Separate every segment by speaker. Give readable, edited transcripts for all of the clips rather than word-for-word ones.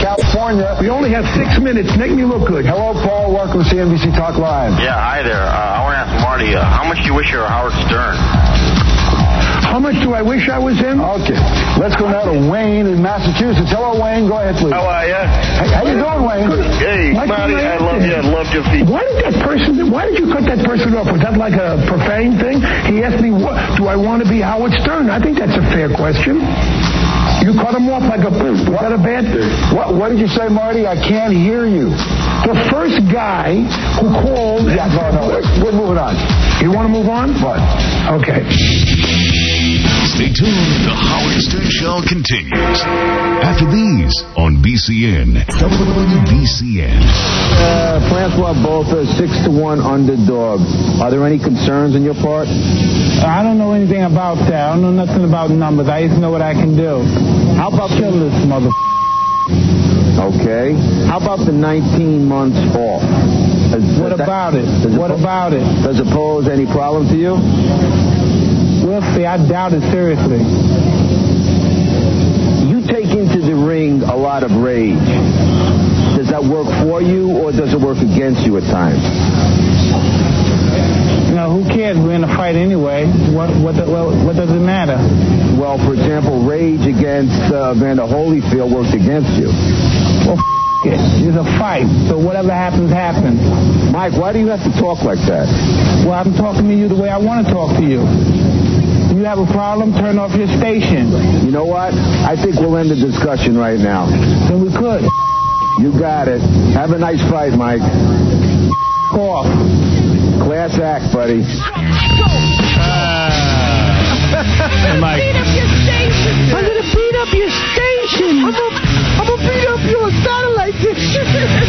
Speaker 1: California.
Speaker 2: We only have 6 minutes. Make me look good.
Speaker 1: Hello, Paul. Welcome to CNBC Talk Live.
Speaker 3: Yeah, hi there. I want to ask Marty, how much do you wish you were Howard Stern?
Speaker 2: How much do I wish I was in?
Speaker 1: Okay. Let's go now to Wayne in Massachusetts. Hello, Wayne. Go ahead, please.
Speaker 3: How are you?
Speaker 1: Hey, how you doing, Wayne?
Speaker 3: Hey, Marty, I love you. I love your feet.
Speaker 2: Why did you cut that person off? Was that like a profane thing? He asked me, do I want to be Howard Stern? I think that's a fair question. You cut him off like a... Was that a bad thing?
Speaker 1: What did you say, Marty? I can't hear you.
Speaker 2: The first guy who called...
Speaker 1: Yeah, no, we're moving on.
Speaker 2: You want to move on?
Speaker 1: What?
Speaker 2: Okay.
Speaker 4: Stay tuned. The Howard Stern Show continues after these on BCN. WBCN.
Speaker 1: Francois Botha, 6-1 underdog. Are there any concerns on your part?
Speaker 5: I don't know anything about that. I don't know nothing about numbers. I just know what I can do. How about kill this mother?
Speaker 1: Okay. How about the 19 months off?
Speaker 5: What about it? What about it?
Speaker 1: Does it pose any problem to you?
Speaker 5: We'll see. I doubt it seriously.
Speaker 1: You take into the ring a lot of rage. Does that work for you, or does it work against you at times?
Speaker 5: You know, who cares? We're in a fight anyway. What does it matter?
Speaker 1: Well, for example, rage against Vander Holyfield worked against you.
Speaker 5: Well, it. It's a fight. So whatever happens, happens.
Speaker 1: Mike, why do you have to talk like that?
Speaker 5: Well, I'm talking to you the way I want to talk to you. You have a problem, turn off your station.
Speaker 1: You know what? I think we'll end the discussion right now.
Speaker 5: Then we could.
Speaker 1: You got it. Have a nice fight, Mike.
Speaker 5: Off.
Speaker 1: Class act, buddy.
Speaker 6: Hey, Mike.
Speaker 7: I'm going to beat up your station. I'm going to beat up your satellite dish.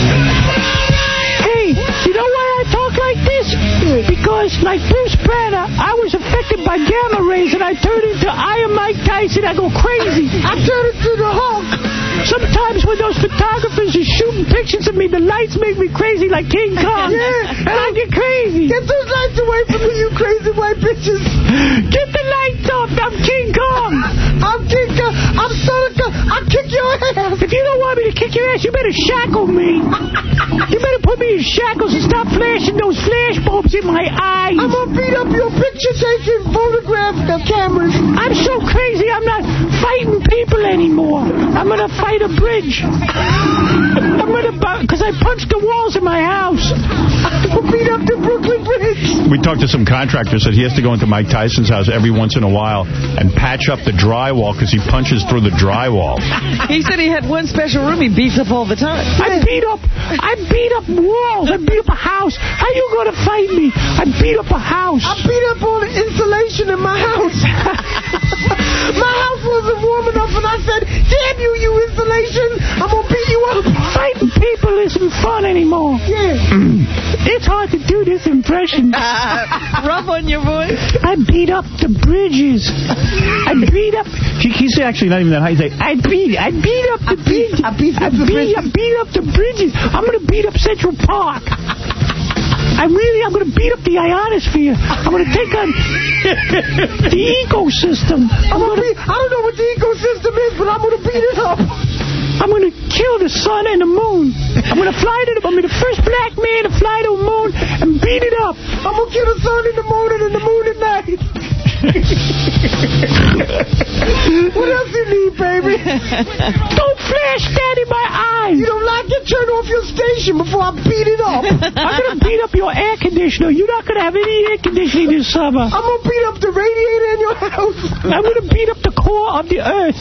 Speaker 7: Hey, you know why I talk like this? Because, like Bruce Banner, I was affected by gamma rays, and I turned into Iron Mike Tyson. I go crazy. I turn into the Hulk. Sometimes when those photographers are shooting pictures of me, the lights make me crazy like King Kong. Yeah. And I get crazy. Get those lights away from me, you crazy white bitches. Get the lights off. I'm King Kong. I'm King Kong. I'm Sonica. I'll kick your ass. If you don't want me to kick your ass, you better shackle me. You better put me in shackles and stop flashing those flash bulbs in my eyes. I'm going to beat up your picture-taking photograph cameras. I'm so crazy, I'm not fighting people anymore. I'm going to fight a bridge. Because I punched the walls in my house. I'm going to beat up the Brooklyn Bridge.
Speaker 6: We talked to some contractors that he has to go into Mike Tyson's house every once in a while and patch up the drywall because he punches through the drywall.
Speaker 8: He said he had one special room he beats up all the time.
Speaker 7: I beat up walls. I beat up a house. How you going to fight me? I beat up a house. I beat up all the insulation in my house. My house wasn't warm enough, and I said, damn you, you insulation. I'm going to beat you up. Fighting people isn't fun anymore. Yeah. It's hard to do this impression.
Speaker 8: Rough on your voice.
Speaker 7: I beat up the bridges. I beat up...
Speaker 6: He's actually not even that high. He's like,
Speaker 7: I beat up the bridges. I beat up the bridges. I'm going to beat up Central Park. I'm going to beat up the ionosphere. I'm going to take on the ecosystem. I don't know what the ecosystem is, but I'm going to beat it up. I'm going to kill the sun and the moon. I'm going to fly to I'm the first black man to fly to the moon and beat it up. I'm going to kill the sun and the moon at night. What else you need, baby? Don't flash that in my eyes. You don't like it? Turn off your station before I beat it up. I'm going to beat up your air conditioner. You're not going to have any air conditioning this summer. I'm going to beat up the radiator in your house. I'm going to beat up the core of the earth.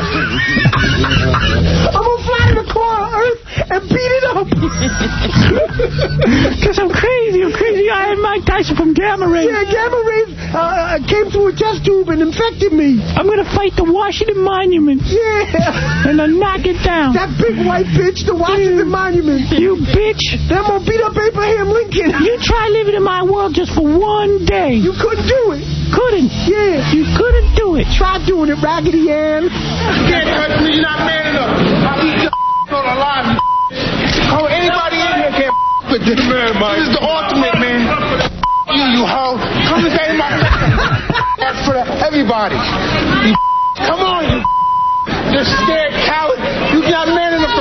Speaker 7: I'm going to fly to the core of earth and beat it up. Because I'm crazy. I am Mike Tyson from gamma rays. Yeah, gamma rays came through a test tube and infected me. I'm going to fight the Washington Monument. Yeah. And I'll knock it down. That big white bitch, the Washington Monument. You bitch. Then I'm going to beat up Abraham Lincoln. You try living in my world just for one day. You couldn't do it. Couldn't. Yeah. You couldn't do it. Try doing it, Raggedy Ann. You can't touch me. You're not man enough. I'll eat your on the line. Oh, anybody in here can't with this. This is the ultimate, man. You hoe. Come and say my that's for everybody. You come on, you scared coward. You not man enough to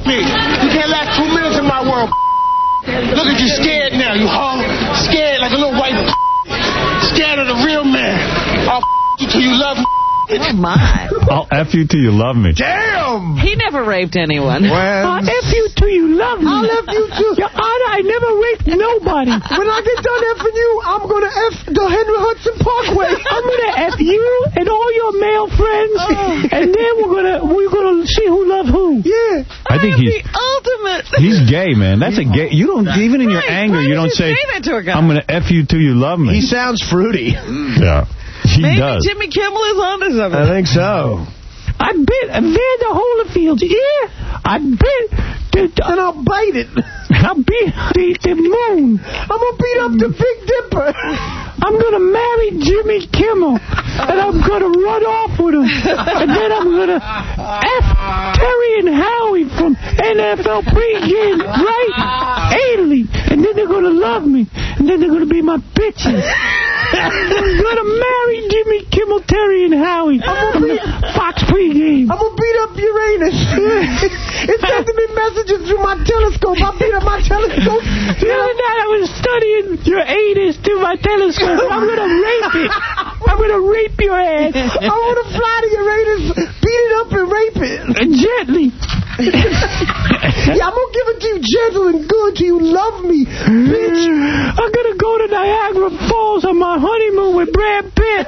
Speaker 9: me. You can't last 2 minutes in my world. Look at you scared now, you hoe. Scared like a little white. Scared of the real man. I'll you till you love me.
Speaker 8: Oh, my.
Speaker 6: I'll F you till you love me.
Speaker 9: Damn!
Speaker 8: He never raped anyone.
Speaker 7: I'll F you till you love me.
Speaker 5: I'll F you too.
Speaker 7: Your Honor, I never raped nobody.
Speaker 5: When I get done F'ing you, I'm going to F the Henry Hudson Parkway.
Speaker 7: I'm going to F you and all your male friends, and then we're gonna see who loves who.
Speaker 5: Yeah.
Speaker 6: I think
Speaker 8: the ultimate.
Speaker 6: He's gay, man. That's a gay. You don't even in your anger. You don't say
Speaker 8: that to a guy?
Speaker 6: I'm going to F you till you love me.
Speaker 10: He sounds fruity.
Speaker 6: Yeah. He
Speaker 8: Maybe
Speaker 6: does.
Speaker 8: Jimmy Kimmel is onto something.
Speaker 10: I think so.
Speaker 7: I bit Evander Holyfield. Yeah, I bit
Speaker 5: And I'll bite it.
Speaker 7: I beat the moon.
Speaker 5: I'm going to beat up the Big Dipper.
Speaker 7: I'm going to marry Jimmy Kimmel, and I'm going to run off with him. And then I'm going to F Terry and Howie from NFL pregame, right? Anally. And then they're going to love me. And then they're going to be my bitches. I'm going to marry Jimmy Kimmel, Terry, and Howie. Fox pregame.
Speaker 5: I'm going to beat up Uranus. It's sending me messages through my telescope. I beat up my telescope.
Speaker 7: The other night I was studying your anus through my telescope. I'm going to rape it. I'm going to rape your ass.
Speaker 5: I want to fly to Uranus, beat it up, and rape it.
Speaker 7: Gently.
Speaker 5: Yeah, I'm going to give it to you gentle and good till you love me, bitch.
Speaker 7: I'm going to go to Niagara Falls on my honeymoon with Brad Pitt.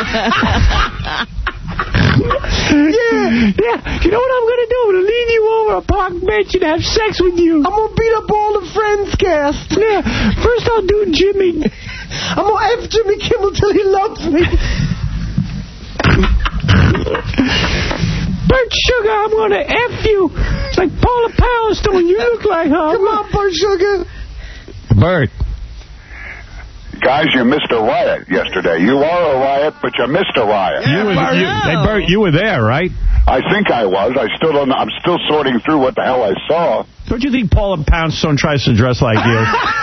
Speaker 7: Yeah. You know what I'm going to do? I'm going to lean you over a park bench and have sex with you.
Speaker 5: I'm going to beat up all the Friends cast.
Speaker 7: Yeah. First I'll do Jimmy.
Speaker 5: I'm going to F Jimmy Kimmel till he loves me.
Speaker 7: Bert Sugar, I'm going to F you. It's like Paula Poundstone. You look like her.
Speaker 5: Come on, Bert Sugar.
Speaker 6: Bert.
Speaker 11: Guys, you missed a riot yesterday. You are a riot, but you missed a riot.
Speaker 6: Hey, Bert, you were there, right?
Speaker 11: I think I was. I still don't know. I'm still sorting through what the hell I saw.
Speaker 6: Don't you think Paula Poundstone tries to dress like you?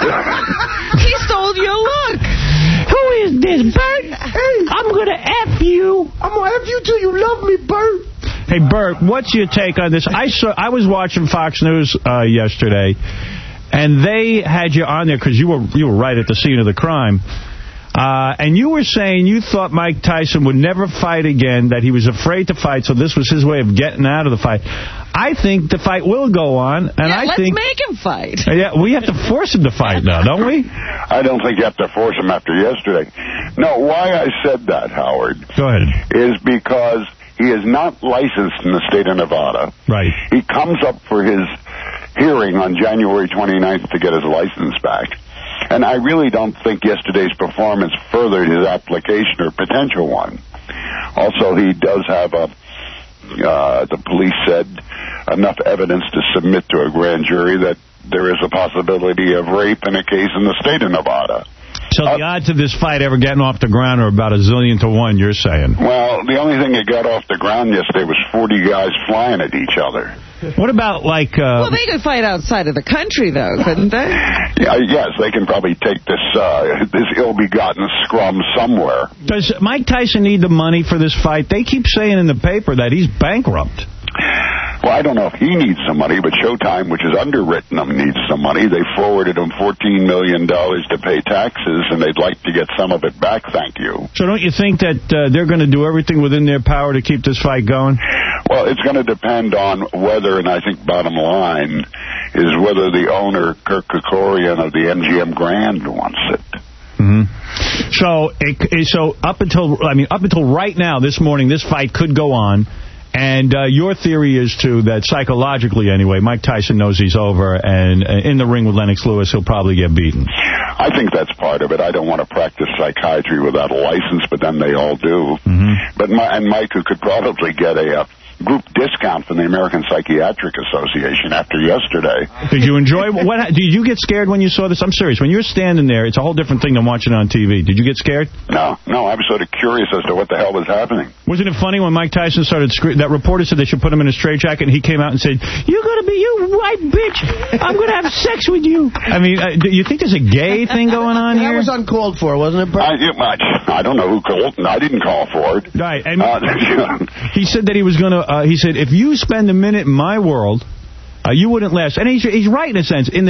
Speaker 8: He stole your look.
Speaker 7: Who is this, Bert? Hey, I'm going to F you.
Speaker 5: I'm going to F you till you love me, Bert.
Speaker 6: Hey, Bert, what's your take on this? I was watching Fox News yesterday, and they had you on there because you were right at the scene of the crime. And you were saying you thought Mike Tyson would never fight again, that he was afraid to fight, so this was his way of getting out of the fight. I think the fight will go on, and
Speaker 8: let's make him fight.
Speaker 6: Yeah, we have to force him to fight now, don't we?
Speaker 11: I don't think you have to force him after yesterday. No, why I said that, Howard,
Speaker 6: go ahead,
Speaker 11: is because he is not licensed in the state of Nevada.
Speaker 6: Right.
Speaker 11: He comes up for his hearing on January 29th to get his license back. And I really don't think yesterday's performance furthered his application or potential one. Also, he does have the police said, enough evidence to submit to a grand jury that there is a possibility of rape in a case in the state of Nevada.
Speaker 6: So the odds of this fight ever getting off the ground are about 1,000,000 to 1, you're saying?
Speaker 11: Well, the only thing that got off the ground yesterday was 40 guys flying at each other.
Speaker 6: What about, like...
Speaker 8: well, they could fight outside of the country, though, couldn't they?
Speaker 11: Yeah, yes, they can probably take this ill-begotten scrum somewhere.
Speaker 6: Does Mike Tyson need the money for this fight? They keep saying in the paper that he's bankrupt.
Speaker 11: Well, I don't know if he needs some money, but Showtime, which has underwritten him, needs some money. They forwarded him $14 million to pay taxes, and they'd like to get some of it back, thank you.
Speaker 6: So don't you think that they're going to do everything within their power to keep this fight going?
Speaker 11: Well, it's going to depend on whether, and I think bottom line, is whether the owner, Kirk Kerkorian of the MGM Grand, wants it.
Speaker 6: Mm-hmm. So up until right now, this morning, this fight could go on. And your theory is, too, that psychologically, anyway, Mike Tyson knows he's over, and in the ring with Lennox Lewis, he'll probably get beaten.
Speaker 11: I think that's part of it. I don't want to practice psychiatry without a license, but then they all do.
Speaker 6: Mm-hmm.
Speaker 11: But Mike could probably get a group discount from the American Psychiatric Association after yesterday.
Speaker 6: Did you enjoy? Did you get scared when you saw this? I'm serious. When you're standing there, it's a whole different thing than watching it on TV. Did you get scared?
Speaker 11: No. I was sort of curious as to what the hell was happening.
Speaker 6: Wasn't it funny when Mike Tyson started screaming? That reporter said they should put him in a straitjacket, and he came out and said, "You're going to be, you white bitch. I'm going to have sex with you." I mean, do you think there's a gay thing going on here?
Speaker 10: That was uncalled for, wasn't it, Bert?
Speaker 11: I don't know who called. I didn't call for it.
Speaker 6: Right. And he said that he was going to, he said, if you spend a minute in my world, You wouldn't last. And he's right in a sense. In the